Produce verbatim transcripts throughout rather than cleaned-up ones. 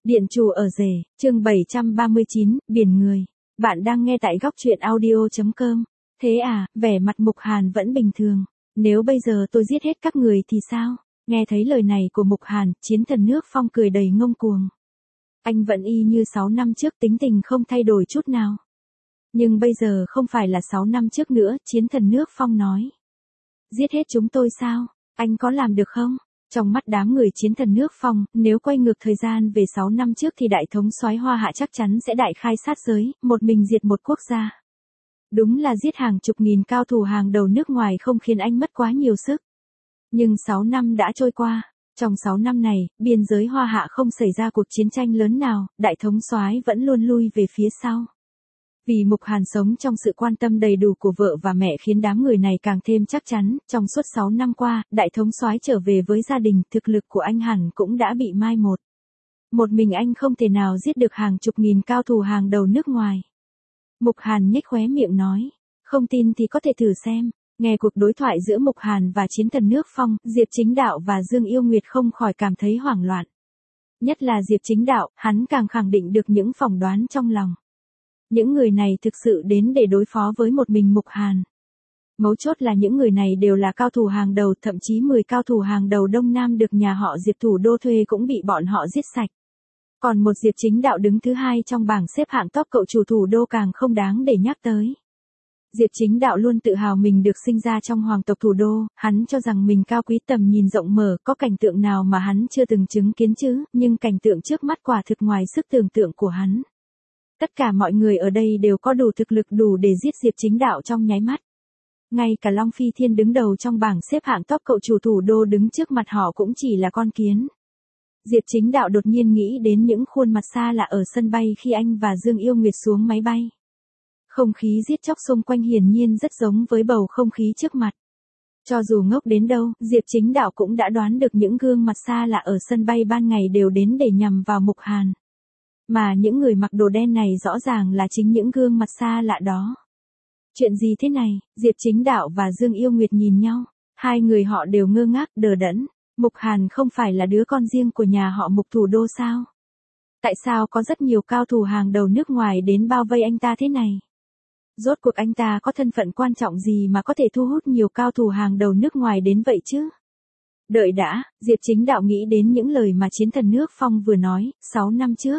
Điện chủ ở rể, chương bảy trăm ba mươi chín, biển người. Bạn đang nghe tại góc truyện audio chấm com. Thế à, vẻ mặt Mục Hàn vẫn bình thường. Nếu bây giờ tôi giết hết các người thì sao? Nghe thấy lời này của Mục Hàn, chiến thần nước Phong cười đầy ngông cuồng. Anh vẫn y như sáu năm trước, tính tình không thay đổi chút nào. Nhưng bây giờ không phải là sáu năm trước nữa, chiến thần nước Phong nói. Giết hết chúng tôi sao? Anh có làm được không? Trong mắt đám người chiến thần nước Phong, nếu quay ngược thời gian về sáu năm trước thì đại thống soái Hoa Hạ chắc chắn sẽ đại khai sát giới, một mình diệt một quốc gia. Đúng là giết hàng chục nghìn cao thủ hàng đầu nước ngoài không khiến anh mất quá nhiều sức. Nhưng sáu năm đã trôi qua, trong sáu năm này, biên giới Hoa Hạ không xảy ra cuộc chiến tranh lớn nào, đại thống soái vẫn luôn lui về phía sau. Vì Mục Hàn sống trong sự quan tâm đầy đủ của vợ và mẹ khiến đám người này càng thêm chắc chắn, trong suốt sáu năm qua, đại thống soái trở về với gia đình, thực lực của anh hẳn cũng đã bị mai một. Một mình anh không thể nào giết được hàng chục nghìn cao thủ hàng đầu nước ngoài. Mục Hàn nhếch khóe miệng nói, không tin thì có thể thử xem. Nghe cuộc đối thoại giữa Mục Hàn và chiến thần nước Phong, Diệp Chính Đạo và Dương Yêu Nguyệt không khỏi cảm thấy hoảng loạn. Nhất là Diệp Chính Đạo, hắn càng khẳng định được những phỏng đoán trong lòng. Những người này thực sự đến để đối phó với một mình Mục Hàn. Mấu chốt là những người này đều là cao thủ hàng đầu, thậm chí mười cao thủ hàng đầu Đông Nam được nhà họ Diệp thủ đô thuê cũng bị bọn họ giết sạch. Còn một Diệp Chính Đạo đứng thứ hai trong bảng xếp hạng top cậu chủ thủ đô càng không đáng để nhắc tới. Diệp Chính Đạo luôn tự hào mình được sinh ra trong hoàng tộc thủ đô, hắn cho rằng mình cao quý tầm nhìn rộng mở, có cảnh tượng nào mà hắn chưa từng chứng kiến chứ, nhưng cảnh tượng trước mắt quả thực ngoài sức tưởng tượng của hắn. Tất cả mọi người ở đây đều có đủ thực lực đủ để giết Diệp Chính Đạo trong nháy mắt. Ngay cả Long Phi Thiên đứng đầu trong bảng xếp hạng top cậu chủ thủ đô đứng trước mặt họ cũng chỉ là con kiến. Diệp Chính Đạo đột nhiên nghĩ đến những khuôn mặt xa lạ ở sân bay khi anh và Dương Yêu Nguyệt xuống máy bay. Không khí giết chóc xung quanh hiển nhiên rất giống với bầu không khí trước mặt. Cho dù ngốc đến đâu, Diệp Chính Đạo cũng đã đoán được những gương mặt xa lạ ở sân bay ban ngày đều đến để nhằm vào Mục Hàn. Mà những người mặc đồ đen này rõ ràng là chính những gương mặt xa lạ đó. Chuyện gì thế này? Diệp Chính Đạo và Dương Yêu Nguyệt nhìn nhau. Hai người họ đều ngơ ngác, đờ đẫn. Mục Hàn không phải là đứa con riêng của nhà họ Mục thủ đô sao? Tại sao có rất nhiều cao thủ hàng đầu nước ngoài đến bao vây anh ta thế này? Rốt cuộc anh ta có thân phận quan trọng gì mà có thể thu hút nhiều cao thủ hàng đầu nước ngoài đến vậy chứ? Đợi đã, Diệp Chính Đạo nghĩ đến những lời mà chiến thần nước Phong vừa nói, sáu năm trước.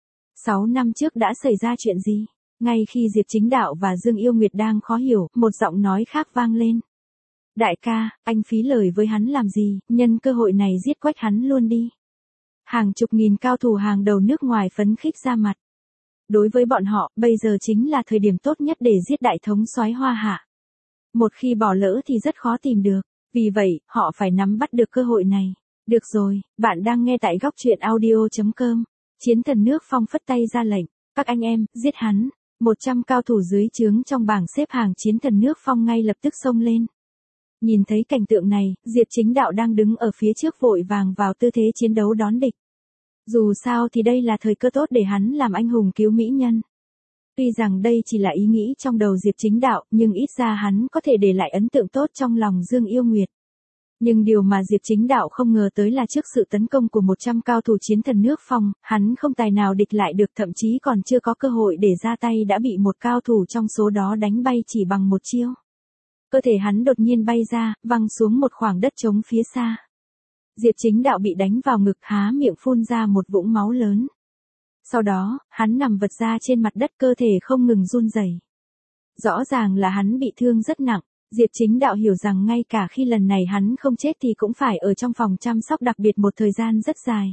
sáu năm trước đã xảy ra chuyện gì? Ngay khi Diệp Chính Đạo và Dương Yêu Nguyệt đang khó hiểu, một giọng nói khác vang lên. Đại ca, anh phí lời với hắn làm gì, nhân cơ hội này giết quách hắn luôn đi. Hàng chục nghìn cao thủ hàng đầu nước ngoài phấn khích ra mặt. Đối với bọn họ, bây giờ chính là thời điểm tốt nhất để giết đại thống soái Hoa Hạ. Một khi bỏ lỡ thì rất khó tìm được, vì vậy, họ phải nắm bắt được cơ hội này. Được rồi, bạn đang nghe tại góc truyện audio chấm com. Chiến thần nước Phong phất tay ra lệnh, các anh em, giết hắn. một trăm cao thủ dưới trướng trong bảng xếp hàng chiến thần nước Phong ngay lập tức xông lên. Nhìn thấy cảnh tượng này, Diệp Chính Đạo đang đứng ở phía trước vội vàng vào tư thế chiến đấu đón địch. Dù sao thì đây là thời cơ tốt để hắn làm anh hùng cứu mỹ nhân. Tuy rằng đây chỉ là ý nghĩ trong đầu Diệp Chính Đạo, nhưng ít ra hắn có thể để lại ấn tượng tốt trong lòng Dương Yêu Nguyệt. Nhưng điều mà Diệp Chính Đạo không ngờ tới là trước sự tấn công của một trăm cao thủ chiến thần nước Phong, hắn không tài nào địch lại được, thậm chí còn chưa có cơ hội để ra tay đã bị một cao thủ trong số đó đánh bay chỉ bằng một chiêu. Cơ thể hắn đột nhiên bay ra, văng xuống một khoảng đất trống phía xa. Diệp Chính Đạo bị đánh vào ngực, há miệng phun ra một vũng máu lớn. Sau đó, hắn nằm vật ra trên mặt đất, cơ thể không ngừng run rẩy. Rõ ràng là hắn bị thương rất nặng. Diệp Chính Đạo hiểu rằng ngay cả khi lần này hắn không chết thì cũng phải ở trong phòng chăm sóc đặc biệt một thời gian rất dài.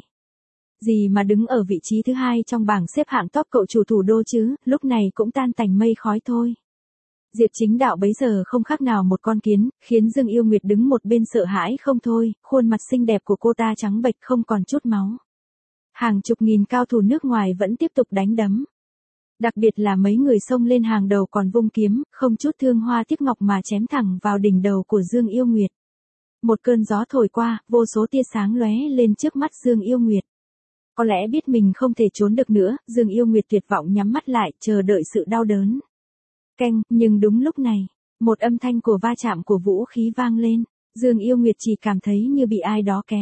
Gì mà đứng ở vị trí thứ hai trong bảng xếp hạng top cậu chủ thủ đô chứ, lúc này cũng tan tành mây khói thôi. Diệp Chính Đạo bấy giờ không khác nào một con kiến, khiến Dương Yêu Nguyệt đứng một bên sợ hãi không thôi, khuôn mặt xinh đẹp của cô ta trắng bệch không còn chút máu. Hàng chục nghìn cao thủ nước ngoài vẫn tiếp tục đánh đấm. Đặc biệt là mấy người xông lên hàng đầu còn vung kiếm, không chút thương hoa tiếc ngọc mà chém thẳng vào đỉnh đầu của Dương Yêu Nguyệt. Một cơn gió thổi qua, vô số tia sáng lóe lên trước mắt Dương Yêu Nguyệt. Có lẽ biết mình không thể trốn được nữa, Dương Yêu Nguyệt tuyệt vọng nhắm mắt lại, chờ đợi sự đau đớn. Keng, nhưng đúng lúc này, một âm thanh của va chạm của vũ khí vang lên, Dương Yêu Nguyệt chỉ cảm thấy như bị ai đó kéo.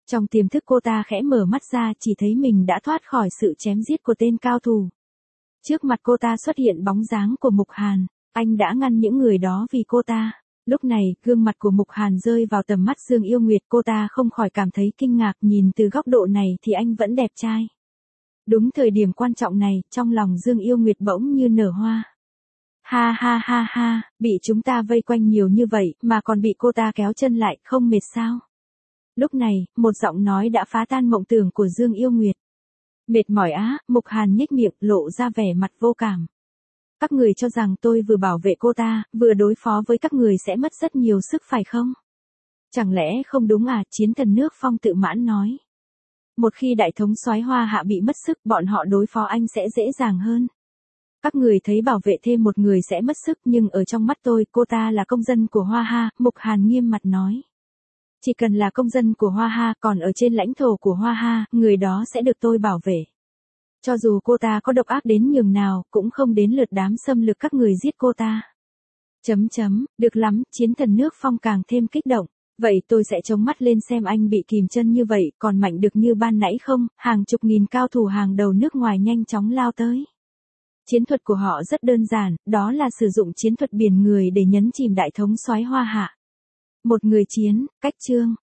Trong tiềm thức cô ta khẽ mở mắt ra chỉ thấy mình đã thoát khỏi sự chém giết của tên cao thủ. Trước mặt cô ta xuất hiện bóng dáng của Mục Hàn, anh đã ngăn những người đó vì cô ta. Lúc này, gương mặt của Mục Hàn rơi vào tầm mắt Dương Yêu Nguyệt, cô ta không khỏi cảm thấy kinh ngạc, nhìn từ góc độ này thì anh vẫn đẹp trai. Đúng thời điểm quan trọng này, trong lòng Dương Yêu Nguyệt bỗng như nở hoa. Ha ha ha ha, bị chúng ta vây quanh nhiều như vậy mà còn bị cô ta kéo chân lại, không mệt sao? Lúc này, một giọng nói đã phá tan mộng tưởng của Dương Yêu Nguyệt. Mệt mỏi á, Mục Hàn nhếch miệng, lộ ra vẻ mặt vô cảm. Các người cho rằng tôi vừa bảo vệ cô ta, vừa đối phó với các người sẽ mất rất nhiều sức phải không? Chẳng lẽ không đúng à? Chiến thần nước Phong tự mãn nói. Một khi đại thống soái Hoa Hạ bị mất sức, bọn họ đối phó anh sẽ dễ dàng hơn. Các người thấy bảo vệ thêm một người sẽ mất sức, nhưng ở trong mắt tôi, cô ta là công dân của Hoa Hạ, Mục Hàn nghiêm mặt nói. Chỉ cần là công dân của Hoa Hạ, còn ở trên lãnh thổ của Hoa Hạ, người đó sẽ được tôi bảo vệ. Cho dù cô ta có độc ác đến nhường nào, cũng không đến lượt đám xâm lược các người giết cô ta. Chấm chấm, được lắm, chiến thần nước Phong càng thêm kích động. Vậy tôi sẽ chống mắt lên xem anh bị kìm chân như vậy, còn mạnh được như ban nãy không? Hàng chục nghìn cao thủ hàng đầu nước ngoài nhanh chóng lao tới. Chiến thuật của họ rất đơn giản, đó là sử dụng chiến thuật biển người để nhấn chìm đại thống soái Hoa Hạ. Một người chiến, cách chương.